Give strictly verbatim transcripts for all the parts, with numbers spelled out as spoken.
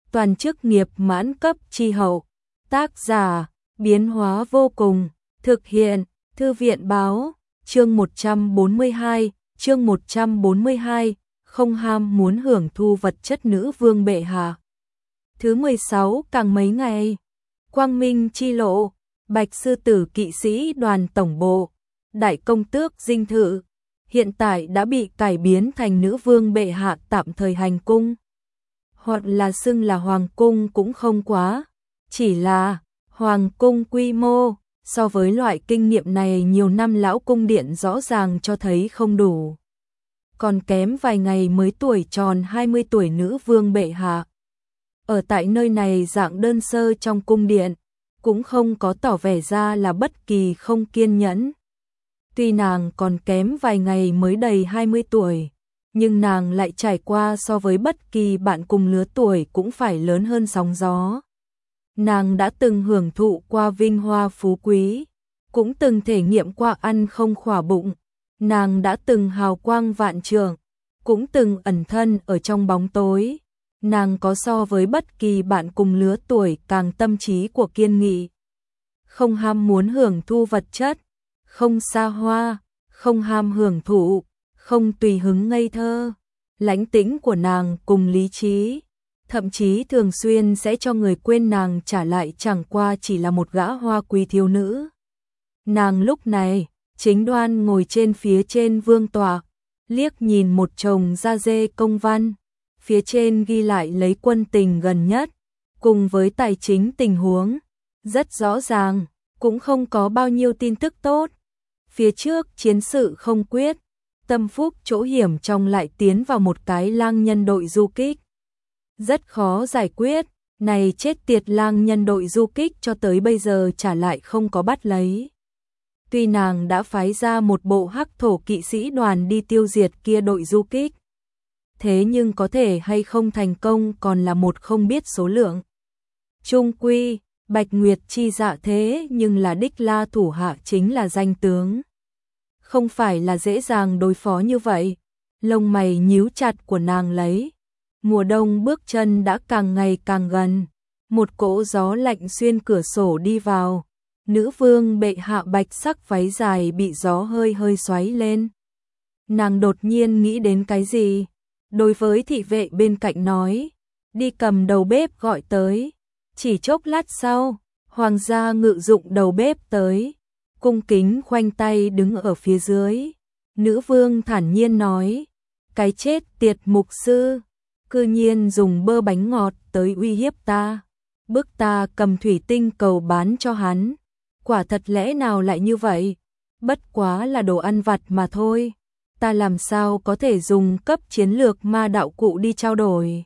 toàn chức nghiệp mãn cấp chi hậu. Tác giả, biến hóa vô cùng, thực hiện, Thư viện báo, chương một trăm bốn mươi hai, chương một trăm bốn mươi hai, không ham muốn hưởng thu vật chất nữ vương bệ hạ. Thứ mười sáu càng mấy ngày, Quang Minh chi lộ, Bạch Sư Tử kỵ sĩ đoàn tổng bộ, Đại công tước dinh thự, hiện tại đã bị cải biến thành nữ vương bệ hạ tạm thời hành cung. Hoặc là xưng là hoàng cung cũng không quá, chỉ là hoàng cung quy mô, so với loại kinh nghiệm này nhiều năm lão cung điện rõ ràng cho thấy không đủ. Còn kém vài ngày mới tuổi tròn hai mươi tuổi nữ vương bệ hạ. Ở tại nơi này dạng đơn sơ trong cung điện, cũng không có tỏ vẻ ra là bất kỳ không kiên nhẫn. Tuy nàng còn kém vài ngày mới đầy hai mươi tuổi, nhưng nàng lại trải qua so với bất kỳ bạn cùng lứa tuổi cũng phải lớn hơn sóng gió. Nàng đã từng hưởng thụ qua vinh hoa phú quý, cũng từng thể nghiệm qua ăn không khỏa bụng. Nàng đã từng hào quang vạn trượng, cũng từng ẩn thân ở trong bóng tối. Nàng có so với bất kỳ bạn cùng lứa tuổi càng tâm trí của kiên nghị. Không ham muốn hưởng thu vật chất, không xa hoa, không ham hưởng thụ, không tùy hứng ngây thơ. Lãnh tĩnh của nàng cùng lý trí, thậm chí thường xuyên sẽ cho người quên nàng trả lại chẳng qua chỉ là một gã hoa quý thiếu nữ. Nàng lúc này chính đoan ngồi trên phía trên vương tọa, liếc nhìn một chồng da dê công văn, phía trên ghi lại lấy quân tình gần nhất, cùng với tài chính tình huống, rất rõ ràng, cũng không có bao nhiêu tin tức tốt. Phía trước chiến sự không quyết, tâm phúc chỗ hiểm trong lại tiến vào một cái lang nhân đội du kích. Rất khó giải quyết, này chết tiệt lang nhân đội du kích cho tới bây giờ trả lại không có bắt lấy. Tuy nàng đã phái ra một bộ hắc thổ kỵ sĩ đoàn đi tiêu diệt kia đội du kích, thế nhưng có thể hay không thành công còn là một không biết số lượng. Trung quy, Bạch Nguyệt chi dạ thế nhưng là đích la thủ hạ chính là danh tướng. Không phải là dễ dàng đối phó như vậy. Lông mày nhíu chặt của nàng lấy. Mùa đông bước chân đã càng ngày càng gần. Một cỗ gió lạnh xuyên cửa sổ đi vào. Nữ vương bệ hạ bạch sắc váy dài bị gió hơi hơi xoáy lên. Nàng đột nhiên nghĩ đến cái gì? Đối với thị vệ bên cạnh nói, đi cầm đầu bếp gọi tới. Chỉ chốc lát sau, hoàng gia ngự dụng đầu bếp tới, cung kính khoanh tay đứng ở phía dưới. Nữ vương thản nhiên nói, cái chết tiệt mục sư, cư nhiên dùng bơ bánh ngọt tới uy hiếp ta, bức ta cầm thủy tinh cầu bán cho hắn. Quả thật lẽ nào lại như vậy? Bất quá là đồ ăn vặt mà thôi. Ta làm sao có thể dùng cấp chiến lược ma đạo cụ đi trao đổi?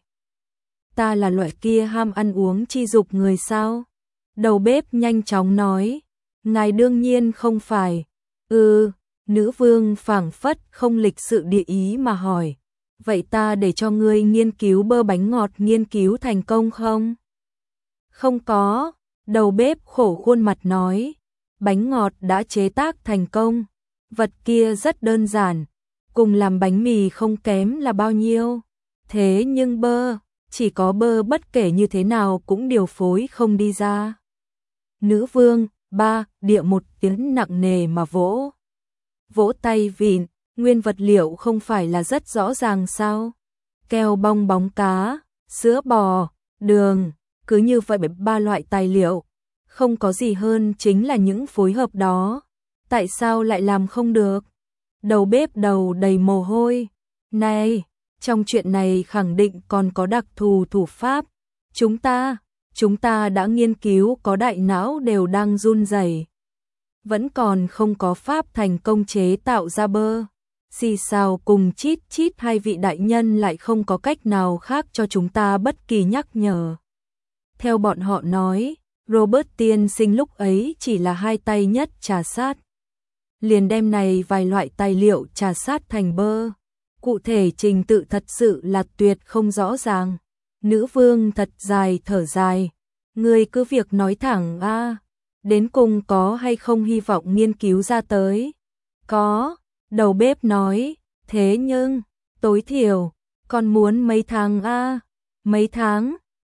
Ta là loại kia ham ăn uống chi dục người sao? Đầu bếp nhanh chóng nói, ngài đương nhiên không phải. Ừ, nữ vương phảng phất không lịch sự địa ý mà hỏi, vậy ta để cho ngươi nghiên cứu bơ bánh ngọt nghiên cứu thành công không? Không có, đầu bếp khổ khuôn mặt nói, bánh ngọt đã chế tác thành công, vật kia rất đơn giản, cùng làm bánh mì không kém là bao nhiêu. Thế nhưng bơ, chỉ có bơ bất kể như thế nào cũng điều phối không đi ra. Nữ vương, ba, địa một tiếng nặng nề mà vỗ. Vỗ tay vịn, nguyên vật liệu không phải là rất rõ ràng sao? Keo bong bóng cá, sữa bò, đường, cứ như vậy ba loại tài liệu. Không có gì hơn chính là những phối hợp đó. Tại sao lại làm không được? Đầu bếp đầu đầy mồ hôi. Này, trong chuyện này khẳng định còn có đặc thù thủ pháp. Chúng ta, chúng ta đã nghiên cứu có đại não đều đang run rẩy. Vẫn còn không có pháp thành công chế tạo ra bơ. Xì xào cùng chít chít hai vị đại nhân lại không có cách nào khác cho chúng ta bất kỳ nhắc nhở. Theo bọn họ nói, Robert tiên sinh lúc ấy chỉ là hai tay nhất trà sát. Liền đem này vài loại tài liệu trà sát thành bơ. Cụ thể trình tự thật sự là tuyệt không rõ ràng. Nữ vương thật dài thở dài. Ngươi cứ việc nói thẳng a, à, đến cùng có hay không hy vọng nghiên cứu ra tới? Có, đầu bếp nói, thế nhưng, tối thiểu, còn muốn mấy tháng a à? Mấy tháng?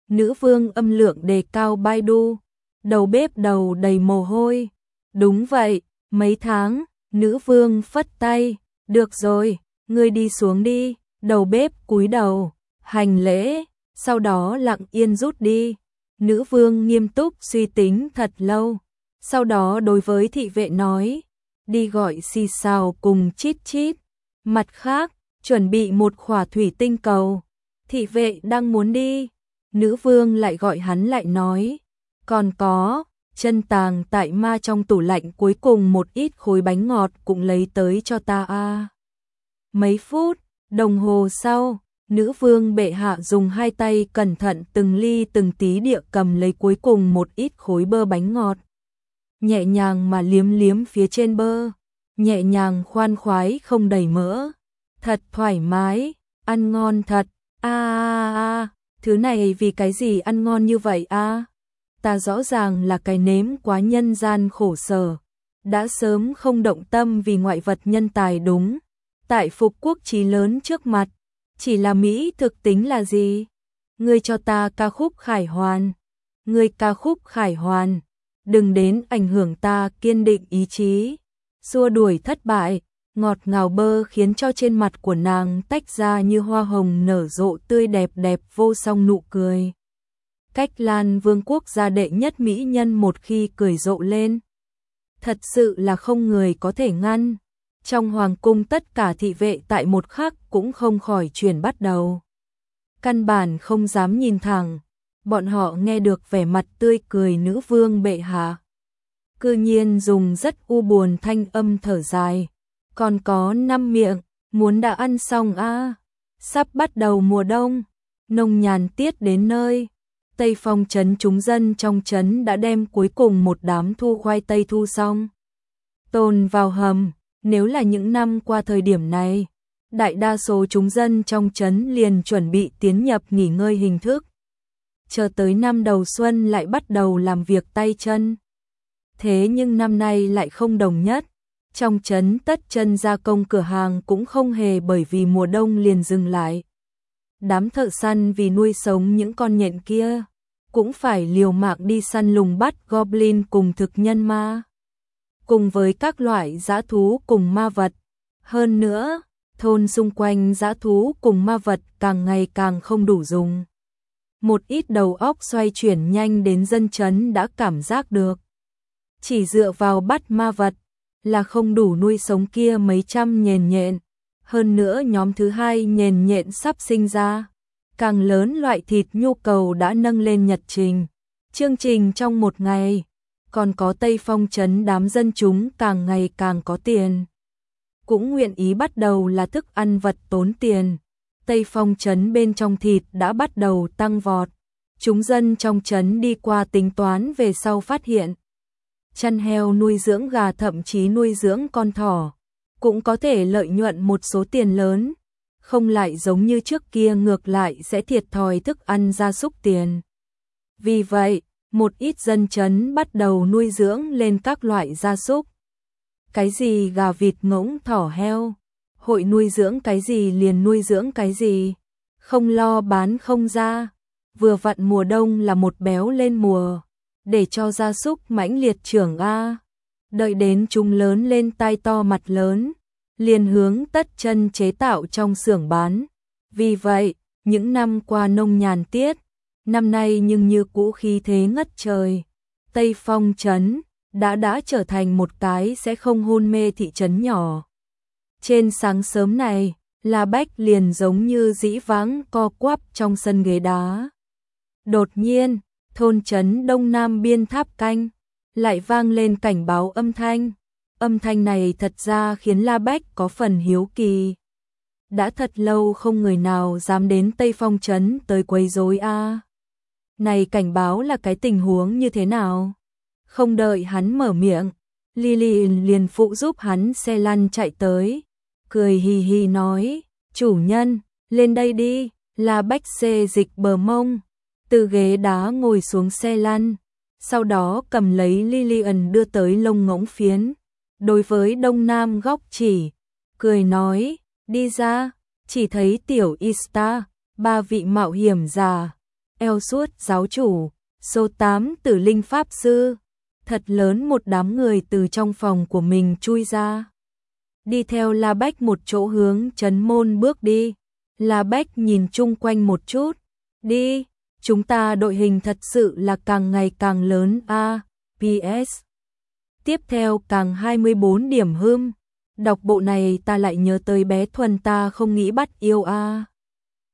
Nữ vương âm lượng đề cao Baidu, đầu bếp đầu đầy mồ hôi. Đúng vậy, mấy tháng, nữ vương phất tay, được rồi, ngươi đi xuống đi, đầu bếp cúi đầu, hành lễ, sau đó lặng yên rút đi. Nữ vương nghiêm túc suy tính thật lâu, sau đó đối với thị vệ nói, đi gọi xì xào cùng chít chít. Mặt khác, chuẩn bị một khỏa thủy tinh cầu. Thị vệ đang muốn đi, nữ vương lại gọi hắn lại nói, còn có, chân tàng tại ma trong tủ lạnh cuối cùng một ít khối bánh ngọt cũng lấy tới cho ta a. Mấy phút, đồng hồ sau, nữ vương bệ hạ dùng hai tay cẩn thận từng ly từng tí địa cầm lấy cuối cùng một ít khối bơ bánh ngọt. Nhẹ nhàng mà liếm liếm phía trên bơ, nhẹ nhàng khoan khoái không đầy mỡ. Thật thoải mái, ăn ngon thật, a a a, thứ này vì cái gì ăn ngon như vậy a? Ta rõ ràng là cái nếm quá nhân gian khổ sở, đã sớm không động tâm vì ngoại vật nhân tài đúng. Tại phục quốc chí lớn trước mặt, chỉ là Mỹ thực tính là gì? Ngươi cho ta ca khúc khải hoàn, ngươi ca khúc khải hoàn, đừng đến ảnh hưởng ta kiên định ý chí. Xua đuổi thất bại, ngọt ngào bơ khiến cho trên mặt của nàng tách ra như hoa hồng nở rộ tươi đẹp đẹp vô song nụ cười. Cách Lan Vương quốc gia đệ nhất mỹ nhân một khi cười rộ lên, thật sự là không người có thể ngăn. Trong hoàng cung tất cả thị vệ tại một khắc cũng không khỏi chuyển bắt đầu. Căn bản không dám nhìn thẳng, bọn họ nghe được vẻ mặt tươi cười nữ vương bệ hạ. Cư nhiên dùng rất u buồn thanh âm thở dài. Còn có năm miệng, muốn đã ăn xong a à. Sắp bắt đầu mùa đông, nông nhàn tiết đến nơi. Tây Phong trấn chúng dân trong trấn đã đem cuối cùng một đám thu khoai tây thu xong, tồn vào hầm. Nếu là những năm qua thời điểm này, đại đa số chúng dân trong trấn liền chuẩn bị tiến nhập nghỉ ngơi hình thức. Chờ tới năm đầu xuân lại bắt đầu làm việc tay chân. Thế nhưng năm nay lại không đồng nhất. Trong trấn tất chân gia công cửa hàng cũng không hề bởi vì mùa đông liền dừng lại. Đám thợ săn vì nuôi sống những con nhện kia, cũng phải liều mạng đi săn lùng bắt goblin cùng thực nhân ma, cùng với các loại dã thú cùng ma vật. Hơn nữa, thôn xung quanh dã thú cùng ma vật càng ngày càng không đủ dùng. Một ít đầu óc xoay chuyển nhanh đến dân trấn đã cảm giác được, chỉ dựa vào bắt ma vật là không đủ nuôi sống kia mấy trăm nhện nhện. Hơn nữa nhóm thứ hai nhện nhện sắp sinh ra, càng lớn loại thịt nhu cầu đã nâng lên nhật trình. Chương trình trong một ngày, còn có Tây Phong trấn đám dân chúng càng ngày càng có tiền, cũng nguyện ý bắt đầu là thức ăn vật tốn tiền. Tây Phong trấn bên trong thịt đã bắt đầu tăng vọt. Chúng dân trong trấn đi qua tính toán về sau phát hiện, chăn heo nuôi dưỡng gà thậm chí nuôi dưỡng con thỏ cũng có thể lợi nhuận một số tiền lớn, không lại giống như trước kia ngược lại sẽ thiệt thòi thức ăn gia súc tiền. Vì vậy, một ít dân trấn bắt đầu nuôi dưỡng lên các loại gia súc. Cái gì gà vịt ngỗng thỏ heo, hội nuôi dưỡng cái gì liền nuôi dưỡng cái gì, không lo bán không ra. Vừa vặn mùa đông là một béo lên mùa, để cho gia súc mãnh liệt trưởng a. Đợi đến chúng lớn lên tai to mặt lớn, liền hướng tất chân chế tạo trong xưởng bán. Vì vậy, những năm qua nông nhàn tiết, năm nay nhưng như cũ khí thế ngất trời. Tây Phong trấn đã đã trở thành một cái sẽ không hôn mê thị trấn nhỏ. Trên sáng sớm này, La Bách liền giống như dĩ vãng co quắp trong sân ghế đá. Đột nhiên, thôn trấn đông nam biên tháp canh lại vang lên cảnh báo âm thanh. Âm thanh này thật ra khiến La Bách có phần hiếu kỳ. Đã thật lâu không người nào dám đến Tây Phong trấn tới quấy rối a. À. Này cảnh báo là cái tình huống như thế nào? Không đợi hắn mở miệng, Lily liền phụ giúp hắn xe lăn chạy tới, cười hì hì nói, chủ nhân, lên đây đi. La Bách xê dịch bờ mông, từ ghế đá ngồi xuống xe lăn, sau đó cầm lấy Lillian đưa tới lông ngỗng phiến. Đối với đông nam góc chỉ, cười nói, đi ra. Chỉ thấy tiểu Ista, ba vị mạo hiểm già, eo suốt giáo chủ, số tám tử linh pháp sư. Thật lớn một đám người từ trong phòng của mình chui ra. Đi theo La Bách một chỗ hướng trấn môn bước đi. La Bách nhìn chung quanh một chút. Đi, chúng ta đội hình thật sự là càng ngày càng lớn a. pê ét. Tiếp theo càng hai mươi bốn điểm hưng. Đọc bộ này ta lại nhớ tới bé Thuần ta không nghĩ bắt yêu a.